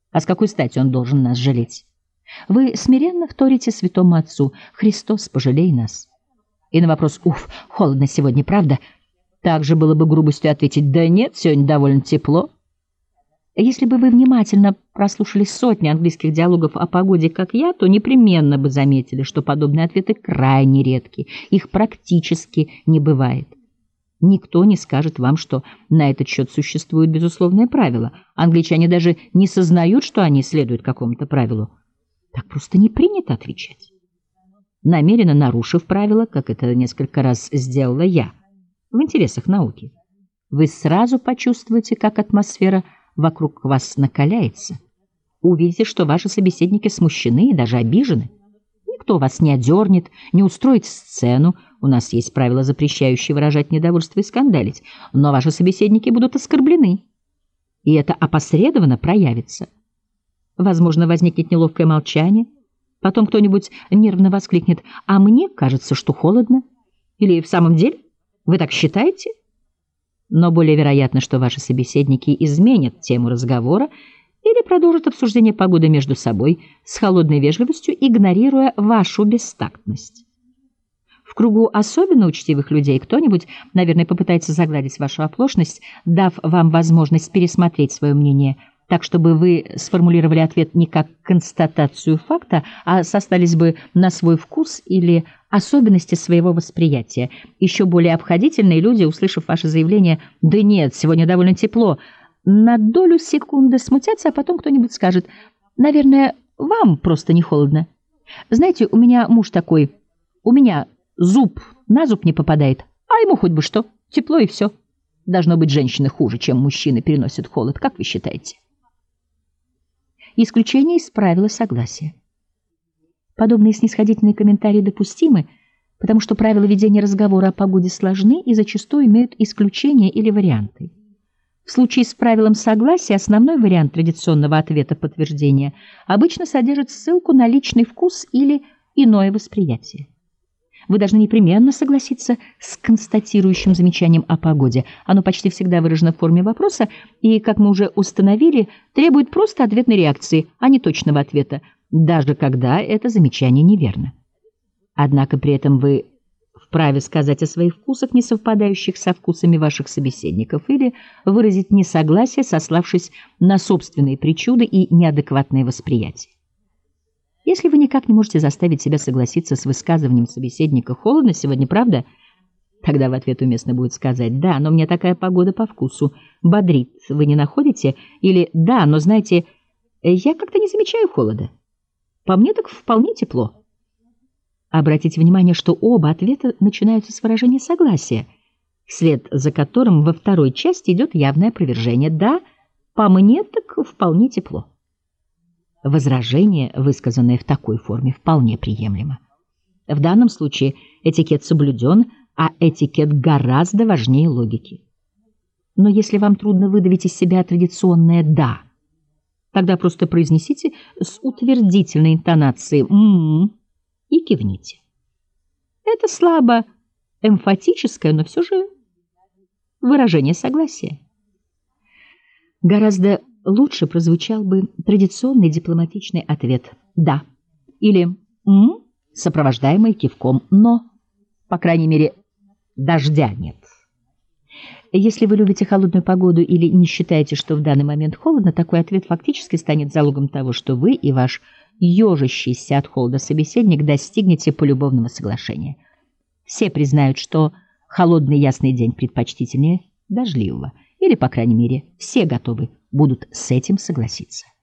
А с какой стати он должен нас жалеть? Вы смиренно вторите святому отцу: «Христос, пожалей нас». И на вопрос: «Уф, холодно сегодня, правда?» также было бы грубостью ответить: «Да нет, сегодня довольно тепло». Если бы вы внимательно прослушали сотни английских диалогов о погоде, как я, то непременно бы заметили, что подобные ответы крайне редки, их практически не бывает. Никто не скажет вам, что на этот счет существует безусловное правило. Англичане даже не сознают, что они следуют какому-то правилу. Так просто не принято отвечать. Намеренно нарушив правила, как это несколько раз сделала я, в интересах науки, вы сразу почувствуете, как атмосфера вокруг вас накаляется. Увидите, что ваши собеседники смущены и даже обижены. Никто вас не одернет, не устроит сцену. У нас есть правила, запрещающие выражать недовольство и скандалить. Но ваши собеседники будут оскорблены. И это опосредованно проявится. Возможно, возникнет неловкое молчание. Потом кто-нибудь нервно воскликнет: «А мне кажется, что холодно». Или «В самом деле? Вы так считаете?» Но более вероятно, что ваши собеседники изменят тему разговора или продолжат обсуждение погоды между собой с холодной вежливостью, игнорируя вашу бестактность. В кругу особенно учтивых людей кто-нибудь, наверное, попытается загладить вашу оплошность, дав вам возможность пересмотреть свое мнение так, чтобы вы сформулировали ответ не как констатацию факта, а сослались бы на свой вкус или особенности своего восприятия. Еще более обходительные люди, услышав ваше заявление: «Да нет, сегодня довольно тепло», на долю секунды смутятся, а потом кто-нибудь скажет: «Наверное, вам просто не холодно. Знаете, у меня муж такой, у меня зуб на зуб не попадает, а ему хоть бы что, тепло и все». Должно быть, женщины хуже, чем мужчины, переносят холод, как вы считаете? Исключение из правила согласия. Подобные снисходительные комментарии допустимы, потому что правила ведения разговора о погоде сложны и зачастую имеют исключения или варианты. В случае с правилом согласия основной вариант традиционного ответа подтверждения обычно содержит ссылку на личный вкус или иное восприятие. Вы должны непременно согласиться с констатирующим замечанием о погоде. Оно почти всегда выражено в форме вопроса и, как мы уже установили, требует просто ответной реакции, а не точного ответа, даже когда это замечание неверно. Однако при этом вы вправе сказать о своих вкусах, не совпадающих со вкусами ваших собеседников, или выразить несогласие, сославшись на собственные причуды и неадекватное восприятие. Если вы никак не можете заставить себя согласиться с высказыванием собеседника: «Холодно сегодня, правда?», тогда в ответ уместно будет сказать: «Да, но мне такая погода по вкусу, бодрит, вы не находите?» Или «Да, но знаете, я как-то не замечаю холода. По мне так вполне тепло». Обратите внимание, что оба ответа начинаются с выражения согласия, вслед за которым во второй части идет явное опровержение: «Да, по мне так вполне тепло». Возражение, высказанное в такой форме, вполне приемлемо. В данном случае этикет соблюден, а этикет гораздо важнее логики. Но если вам трудно выдавить из себя традиционное «да», тогда просто произнесите с утвердительной интонацией «м-м» и кивните. Это слабо эмфатическое, но все же выражение согласия. Гораздо лучше прозвучал бы традиционный дипломатичный ответ «да» или «м», сопровождаемый кивком «но». По крайней мере, дождя нет. Если вы любите холодную погоду или не считаете, что в данный момент холодно, такой ответ фактически станет залогом того, что вы и ваш ежащийся от холода собеседник достигнете полюбовного соглашения. Все признают, что холодный ясный день предпочтительнее дождливого, или, по крайней мере, все готовы будут с этим согласиться.